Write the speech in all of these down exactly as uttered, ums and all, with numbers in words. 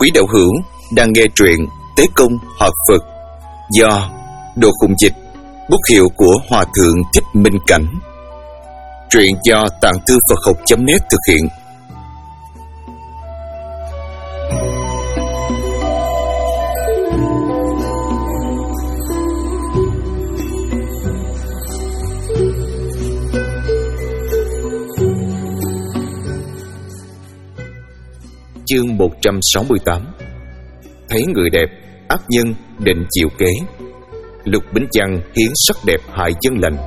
Quý đạo hữu đang nghe truyện Tế Công Hợp Phật do Đồ Khùng Dịch, bút hiệu của Hòa Thượng Thích Minh Cảnh. Truyện do Tạng Thư Phật Học chấm net thực hiện. Chương một trăm sáu mươi tám. Thấy người đẹp, ác nhân định chịu kế. Lục Bính Chăng hiến sắc đẹp hại dân lành.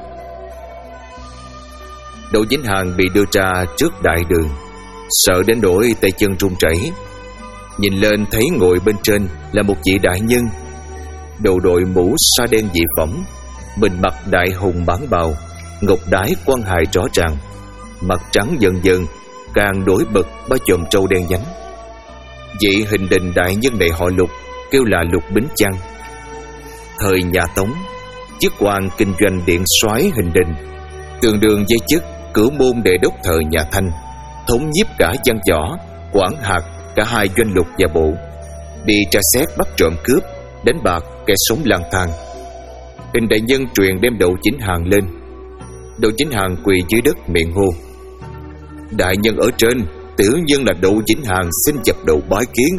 Đỗ Vĩnh Hàn bị đưa ra trước đại đường, sợ đến nỗi tay chân run rẩy. Nhìn lên thấy ngồi bên trên là một vị đại nhân, đầu đội mũ sa đen dị phẩm, mình mặc đại hùng bản bào, ngọc đái quan hài rõ ràng, mặt trắng dần dần càng nổi bật ba chòm trâu đen nhánh. Vị hình đình đại nhân này họ Lục, kêu là Lục Bính Chăng. Thời nhà Tống, chức quan kinh doanh điện soái hình đình, tương đương với chức cửu môn đệ đốc thời nhà Thanh, thống nhiếp cả văn võ, quản hạt cả hai doanh lục và bộ, đi tra xét bắt trộm cướp, đánh bạc kẻ sống lang thang. Hình đại nhân truyền đem Đỗ Vĩnh Hàn lên. Đỗ Vĩnh Hàn quỳ dưới đất miệng hô: "Đại nhân ở trên, tiểu nhân là Đỗ Vĩnh Hàn xin dập đầu bái kiến."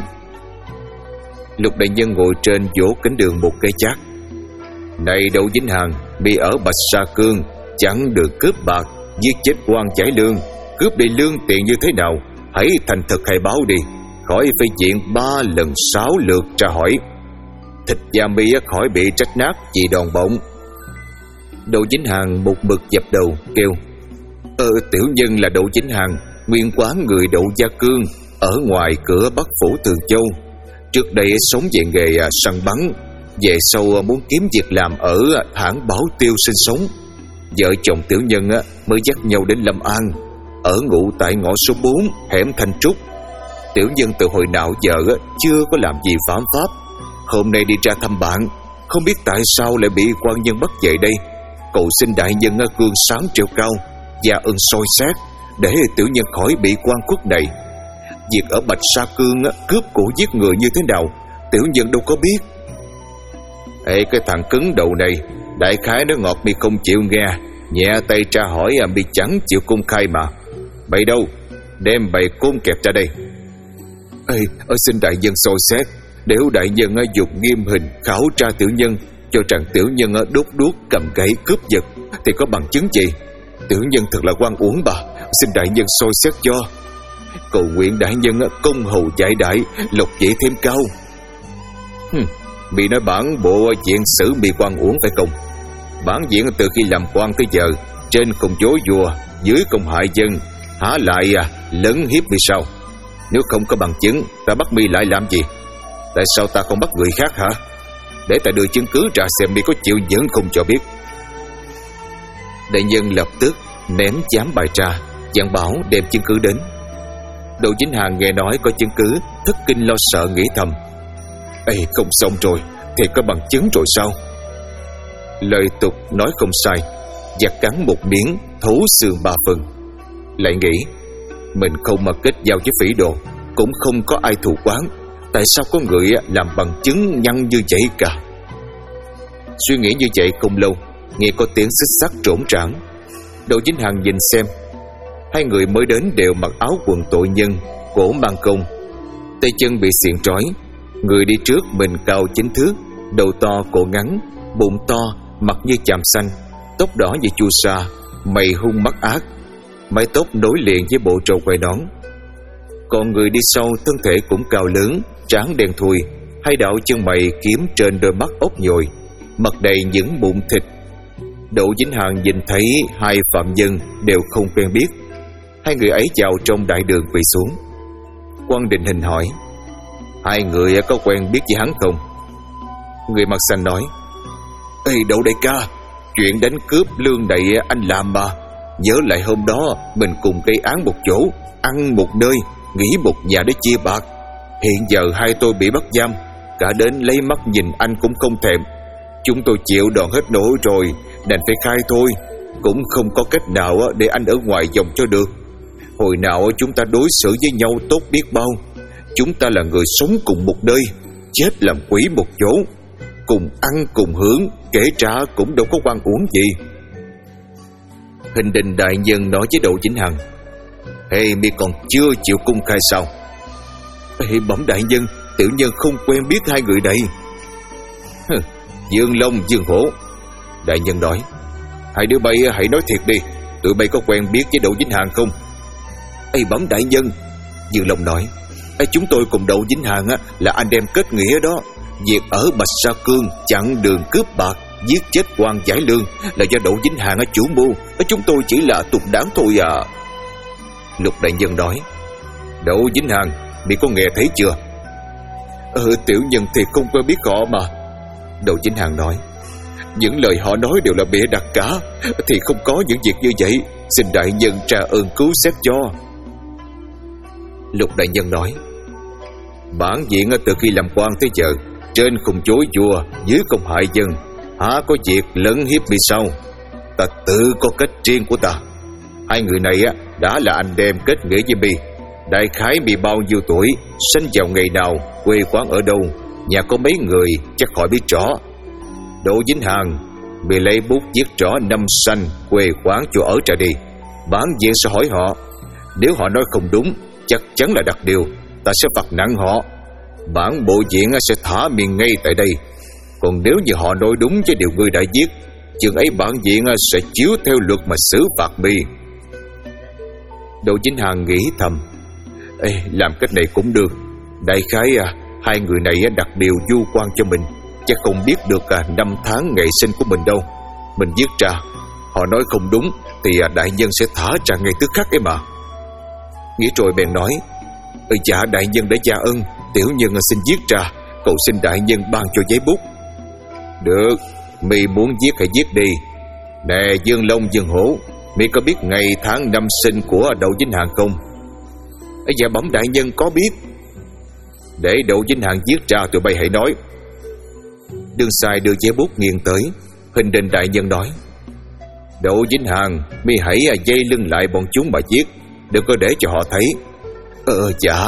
Lục đại nhân ngồi trên vỗ cánh đường một cái chát: "Này Đỗ Vĩnh Hàn, bị ở Bạch Sa Cương, chẳng được cướp bạc, giết chết quan chải lương, cướp đi lương tiền như thế nào? Hãy thành thật khai báo đi, khỏi phải diện ba lần sáu lượt tra hỏi. Thịt da mi khỏi bị trách nát vì đòn bổng." Đỗ Vĩnh Hàn một mực dập đầu kêu: Ờ tiểu nhân là Đỗ Vĩnh Hàn, nguyên quán người Đỗ Gia Cương, ở ngoài cửa Bắc Phủ Tường Châu. Trước đây sống về nghề săn bắn, về sau muốn kiếm việc làm ở hãng Bảo Tiêu sinh sống. Vợ chồng tiểu nhân mới dắt nhau đến Lâm An, ở ngụ tại ngõ số bốn hẻm Thanh Trúc. Tiểu nhân từ hồi nào giờ chưa có làm gì phạm pháp. Hôm nay đi ra thăm bạn, không biết tại sao lại bị quan nhân bắt về đây. Cầu xin đại nhân gương sáng treo cao, và ơn soi xét, để tiểu nhân khỏi bị quan khuất này. Việc ở Bạch Sa Cương cướp cổ giết người như thế nào, tiểu nhân đâu có biết. Ê cái thằng cứng đầu này, đại khái nó ngọt mi không chịu nghe, nhẹ tay tra hỏi mi chẳng chịu công khai mà. Bậy đâu, đem bày côn kẹp ra đây. Ê, ơi xin đại nhân soi xét, nếu đại nhân dục nghiêm hình khảo tra tiểu nhân, cho rằng tiểu nhân đốt đuốc cầm gậy cướp giật, thì có bằng chứng gì? Tiểu nhân thật là oan uổng bà, xin đại nhân soi xét cho. Cầu nguyện đại nhân công hầu giải đại, lộc dễ thêm cao. Hừm, bị nói bản bộ diện xử bị quan uổng phải không? Bản diện từ khi làm quan tới giờ, trên không dối vua, dưới không hại dân, há lại à, lấn hiếp vì sao? Nếu không có bằng chứng, ta bắt mi lại làm gì? Tại sao ta không bắt người khác hả? Để ta đưa chứng cứ ra xem mi có chịu nhẫn không cho biết. Đại nhân lập tức ném chám bài tra, dặn bảo đem chứng cứ đến. Đỗ Vĩnh Hàn nghe nói có chứng cứ, thất kinh lo sợ nghĩ thầm: Ê không xong rồi, thì có bằng chứng rồi sao? Lời tục nói không sai, giặc cắn một miếng, thấu xương ba phần. Lại nghĩ mình không mà kết giao với phỉ đồ, cũng không có ai thù quán, tại sao có người làm bằng chứng nhăn như vậy cả? Suy nghĩ như vậy không lâu, nghe có tiếng xích sắt trỗn trảng. Đỗ Vĩnh Hàn nhìn xem, hai người mới đến đều mặc áo quần tội nhân, cổ mang công, tay chân bị xiềng trói. Người đi trước mình cao chín thước, đầu to cổ ngắn, bụng to, mặt như chàm xanh, tóc đỏ như chu sa, mày hung mắt ác, mái tóc nối liền với bộ râu quai nón. Còn người đi sau thân thể cũng cao lớn, trán đen thui, hai đạo chân mày kiếm trên đôi mắt ốc nhồi, mặt đầy những mụn thịt. Đỗ Vĩnh Hàn nhìn thấy hai phạm nhân đều không quen biết. Hai người ấy vào trong đại đường quỳ xuống. Quan Định Hình hỏi: Hai người có quen biết với hắn không? Người mặt xanh nói: Ê Đỗ đại ca, chuyện đánh cướp lương này anh làm mà. Nhớ lại hôm đó mình cùng gây án một chỗ, ăn một nơi, nghỉ một nhà để chia bạc. Hiện giờ hai tôi bị bắt giam, cả đến lấy mắt nhìn anh cũng không thèm. Chúng tôi chịu đòn hết nổi rồi, đành phải khai thôi. Cũng không có cách nào để anh ở ngoài vòng cho được. Hồi nào chúng ta đối xử với nhau tốt biết bao, Chúng ta là người sống cùng một nơi, chết làm quỷ một chỗ, cùng ăn cùng hưởng, kể trả cũng đâu có oan uổng gì. Hình Đình đại nhân nói với Đỗ Vĩnh Hằng: Hey, mi còn chưa chịu cung khai sao? Hey, bẩm đại nhân, tiểu nhân không quen biết hai người này. Dương Long, Dương Hổ. Đại nhân nói: Hai đứa bay hãy nói thiệt đi, tụi bay có quen biết với Đỗ Vĩnh Hằng không? Ê, bẩm đại nhân, Dương Long nói: Ê, chúng tôi cùng Đỗ Vĩnh Hằng là anh em kết nghĩa đó. Việc ở Bạch Sa Cương chặn đường cướp bạc, giết chết quan giải lương là do Đỗ Vĩnh Hằng ở chủ mưu, chúng tôi chỉ là tục đáng thôi à. Lục đại nhân nói: Đỗ Vĩnh Hằng, mi có nghe thấy chưa? Ừ, tiểu nhân thì không quen biết họ mà. Đỗ Vĩnh Hằng nói: Những lời họ nói đều là bịa đặt cả, thì không có những việc như vậy. Xin đại nhân tra ơn cứu xét cho. Lục đại nhân nói: Bản diện từ khi làm quan tới giờ, trên không chối vua, dưới không hại dân, há có việc lấn hiếp mi sao? Ta tự có cách riêng của ta. Hai người này đã là anh em kết nghĩa với mi. Đại khái mi bao nhiêu tuổi, sinh vào ngày nào, quê quán ở đâu, nhà có mấy người, chắc khỏi biết rõ. Đỗ Vĩnh Hằng, mi lấy bút viết rõ năm sanh, quê quán, chỗ ở ra đi. Bản diện sẽ hỏi họ. Nếu họ nói không đúng, chắc chắn là đặt điều, ta sẽ phạt nặng họ. Bản bộ diện sẽ thả mi ngay tại đây. Còn nếu như họ nói đúng với điều ngươi đã viết, chừng ấy bản diện sẽ chiếu theo luật mà xử phạt mi. Đỗ Vĩnh Hằng nghĩ thầm: Ê, làm cách này cũng được. Đại khái à, hai người này đặt điều du quan cho mình, chắc không biết được à, năm tháng ngày sinh của mình đâu. Mình viết ra, họ nói không đúng thì à, đại nhân sẽ thả ra ngay tức khắc ấy mà. Nghĩ rồi bèn nói: Ừ, dạ đại nhân đã gia ân, tiểu nhân xin viết ra, cầu xin đại nhân ban cho giấy bút. Được, mi muốn viết hãy viết đi. Nè Dương Long, Dương Hổ, mi có biết ngày tháng năm sinh của Đỗ Vĩnh Hằng không? Ấy, dạ bẩm đại nhân có biết. Để Đỗ Vĩnh Hằng viết ra, tụi bay hãy nói. Đương sai đưa giấy bút nghiêng tới. Hình Đình đại nhân nói: Đỗ Vĩnh Hằng, mi hãy dây lưng lại bọn chúng mà viết, đừng có để cho họ thấy. Ờ dạ.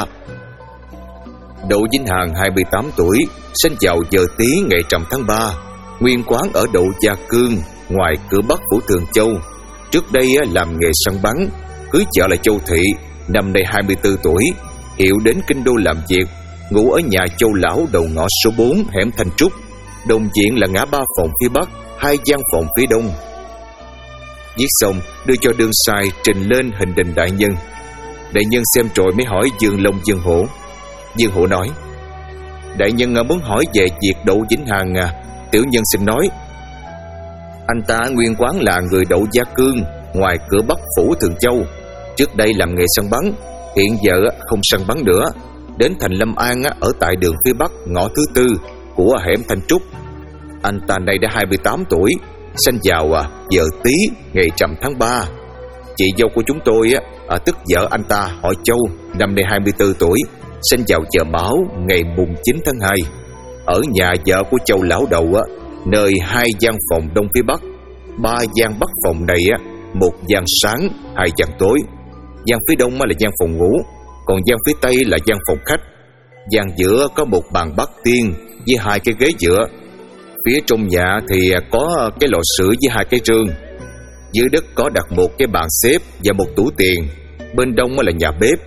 Đỗ Vĩnh Hằng hai mươi tám tuổi, sinh vào giờ Tý ngày rằm tháng ba, nguyên quán ở Đỗ Gia Cương, ngoài cửa Bắc phủ Thường Châu. Trước đây làm nghề săn bắn, cưới vợ là Châu Thị, năm nay hai mươi tư tuổi, hiệu đến kinh đô làm việc, ngủ ở nhà Châu Lão đầu ngõ số bốn hẻm Thanh Trúc. Đồng diện là ngã ba phòng phía Bắc, hai gian phòng phía Đông. Viết xong đưa cho đương sai trình lên Hình Đình đại nhân. Đại nhân xem rồi mới hỏi Dương Long, Dương Hổ. Dương Hổ nói: Đại nhân muốn hỏi về việc Đỗ Vĩnh Hằng à, tiểu nhân xin nói. Anh ta nguyên quán là người Đỗ Gia Cương, ngoài cửa Bắc phủ Thường Châu. Trước đây làm nghề săn bắn, hiện giờ không săn bắn nữa, đến thành Lâm An ở tại đường phía Bắc ngõ thứ tư của hẻm Thanh Trúc. Anh ta này đã hai mươi tám tuổi, sinh vào giờ Tý ngày rằm tháng ba. Chị dâu của chúng tôi à, tức vợ anh ta họ Châu, năm nay hai mươi tư tuổi, sinh vào giờ Mão ngày mùng chín tháng hai, ở nhà vợ của Châu Lão đầu á, nơi hai gian phòng đông phía Bắc. Ba gian Bắc phòng này á, một gian sáng, hai gian tối. Gian phía Đông là gian phòng ngủ, còn gian phía Tây là gian phòng khách. Gian giữa có một bàn bát tiên với hai cái ghế dựa. Phía trong nhà thì có cái lò sưởi với hai cái rương. Dưới đất có đặt một cái bàn xếp và một tủ tiền. Bên đông là nhà bếp.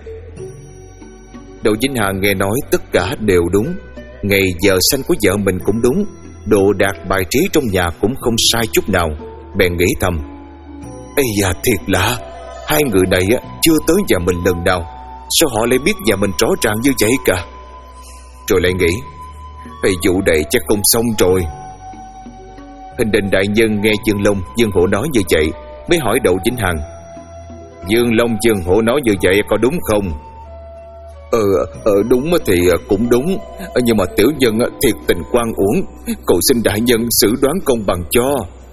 Đỗ Vĩnh Hằng nghe nói tất cả đều đúng. Ngày giờ sanh của vợ mình cũng đúng, đồ đạc bài trí trong nhà cũng không sai chút nào. Bèn nghĩ thầm: Ây da, thiệt lạ, hai người này chưa tới nhà mình lần nào, sao họ lại biết nhà mình rõ ràng như vậy cả? Rồi lại nghĩ: Ây, vụ này chắc không xong rồi. Hình Đình đại nhân nghe Dương Long, Dương Hổ nói như vậy mới hỏi Đỗ Vĩnh Hằng: Dương Long, Dương Hổ nói như vậy có đúng không? Ờ, ờ đúng thì cũng đúng, nhưng mà tiểu nhân thiệt tình quan uổng, cầu xin đại nhân xử đoán công bằng cho.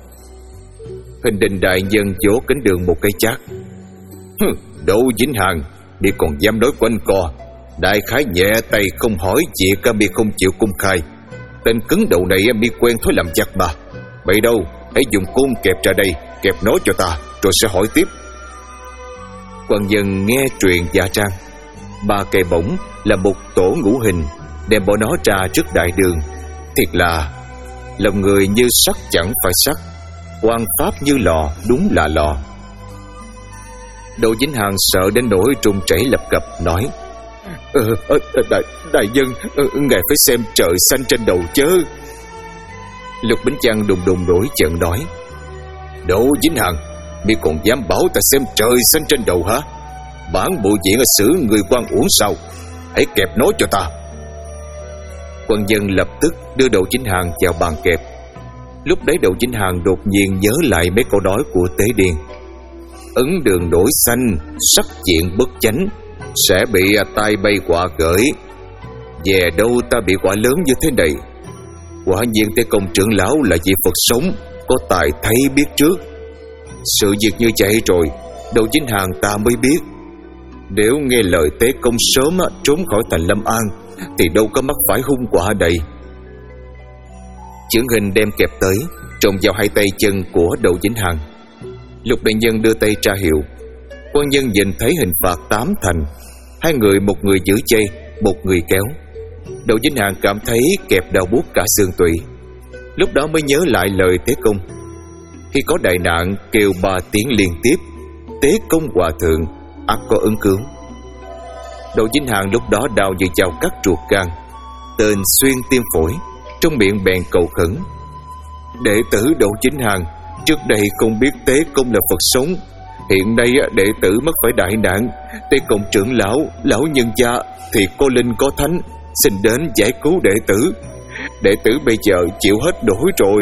Hình Đình đại nhân vỗ cánh đường một cái chát: Đỗ Vĩnh Hằng, đi còn dám nói quanh co, đại khái nhẹ tay không hỏi việc mi không chịu công khai. Tên cứng đầu này mi quen thói làm giặc mà. Vậy đâu, hãy dùng côn kẹp ra đây, kẹp nó cho ta, rồi sẽ hỏi tiếp. Quan dân nghe truyền dạ trang: ba cây bổng là một tổ ngũ hình, đem bỏ nó ra trước đại đường. Thiệt là lòng người như sắt chẳng phải sắt, quan pháp như lò đúng là lò. Đỗ Vĩnh Hằng sợ đến nỗi run rẩy lập cập nói: ờ, ờ, đại, đại nhân, ờ, ngài phải xem trời xanh trên đầu chớ. Lục Bính Chăn đùng đùng nổi giận nói: Đỗ Vĩnh Hằng, mi còn dám bảo ta xem trời xanh trên đầu hả? Bản bộ diện xử người quan uổng sao? Hãy kẹp nó cho ta. Quan dân lập tức đưa Đỗ Vĩnh Hằng vào bàn kẹp. Lúc đấy Đỗ Vĩnh Hằng đột nhiên nhớ lại mấy câu nói của Tế Điên: ấn đường đổi xanh, sắc diện bất chánh, sẽ bị tai bay quả gởi. Về đâu ta bị quả lớn như thế này? Quả nhiên Tế Công trưởng lão là vị Phật sống, có tài thấy biết trước. Sự việc như vậy rồi, Đỗ Vĩnh Hằng ta mới biết. Nếu nghe lời Tế Công sớm trốn khỏi thành Lâm An, thì đâu có mắc phải hung quả đây. Chưởng hình đem kẹp tới, trộn vào hai tay chân của Đỗ Vĩnh Hằng. Lục đại nhân đưa tay tra hiệu. Quan nhân nhìn thấy hình phạt tám thành, hai người, một người giữ dây, một người kéo. Đỗ Vĩnh Hằng cảm thấy kẹp đau buốt cả xương tủy. Lúc đó mới nhớ lại lời Tế Công: khi có đại nạn kêu ba tiếng liên tiếp, Tế Công hòa thượng ắt có ứng cứu. Đỗ Vĩnh Hằng lúc đó đau như dao cắt ruột gan, tên xuyên tim phổi, trong miệng bèn cầu khẩn: đệ tử Đỗ Vĩnh Hằng trước đây không biết Tế Công là Phật sống, hiện nay đệ tử mắc phải đại nạn. Tế Công trưởng lão, lão nhân gia thì có linh có thánh, xin đến giải cứu đệ tử. Đệ tử bây giờ chịu hết nổi rồi.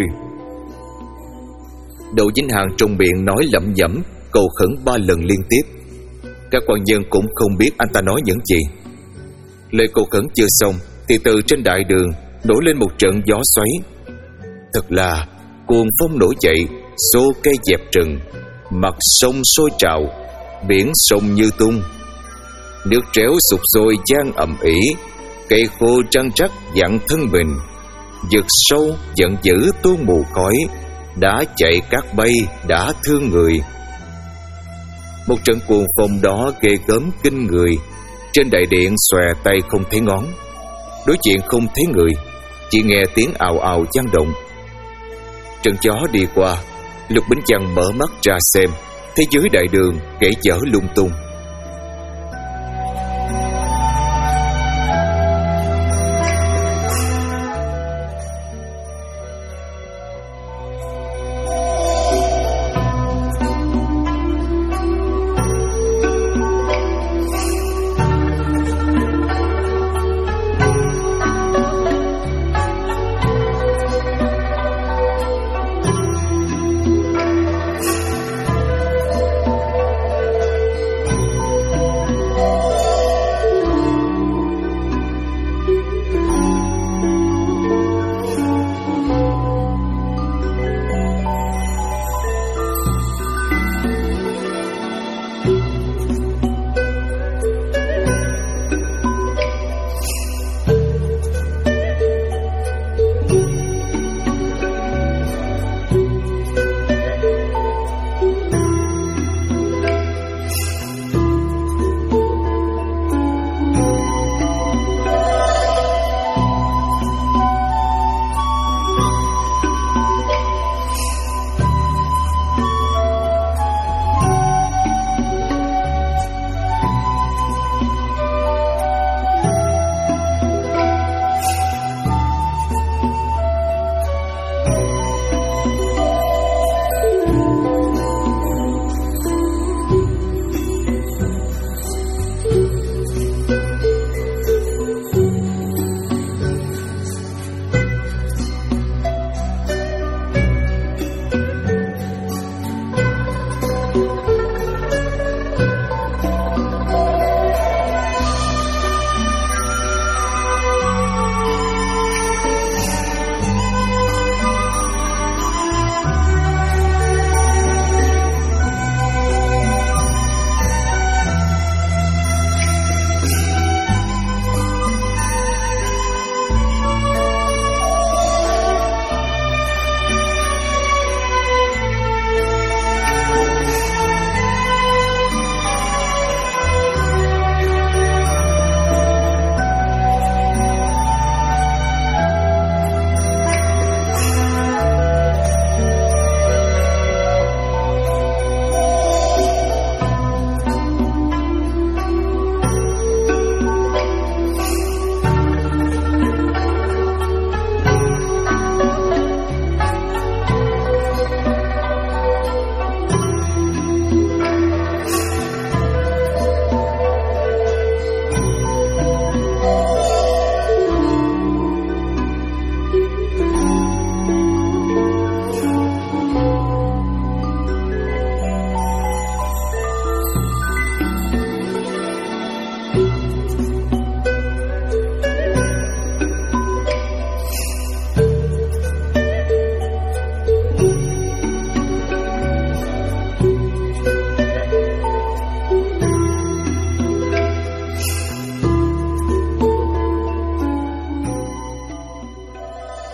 Đỗ Vĩnh Hằng trong miệng nói lẩm nhẩm cầu khẩn ba lần liên tiếp. Các quan nhân cũng không biết anh ta nói những gì. Lời cầu khẩn chưa xong thì từ trên đại đường nổi lên một trận gió xoáy. Thật là cuồng phong nổi dậy, xô cây dẹp rừng, mặt sông sôi trào, biển sông như tung. Nước tréo sụp sôi giang ầm ĩ, cây khô trăng trắc dặn thân mình. Vực sâu giận dữ tuôn mù khói, đã chạy cát bay đã thương người. Một trận cuồng phong đó ghê gớm kinh người. Trên đại điện xòe tay không thấy ngón, đối diện không thấy người, chỉ nghe tiếng ào ào vang động. Trận gió đi qua, Lục Bính Chăn mở mắt ra xem, thấy dưới đại đường kẻ dở lung tung.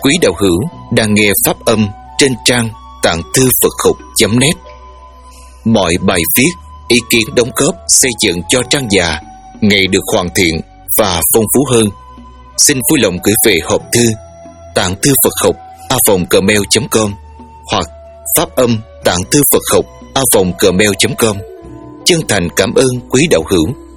Quý đạo hữu đang nghe pháp âm trên trang tạng thư Phật học chấm net. Mọi bài viết, ý kiến đóng góp xây dựng cho trang già ngày được hoàn thiện và phong phú hơn. Xin vui lòng gửi về hộp thư tạng thư Phật học a vòng gmail chấm com hoặc pháp âm tạng thư Phật học a vòng gmail chấm com. Chân thành cảm ơn quý đạo hữu.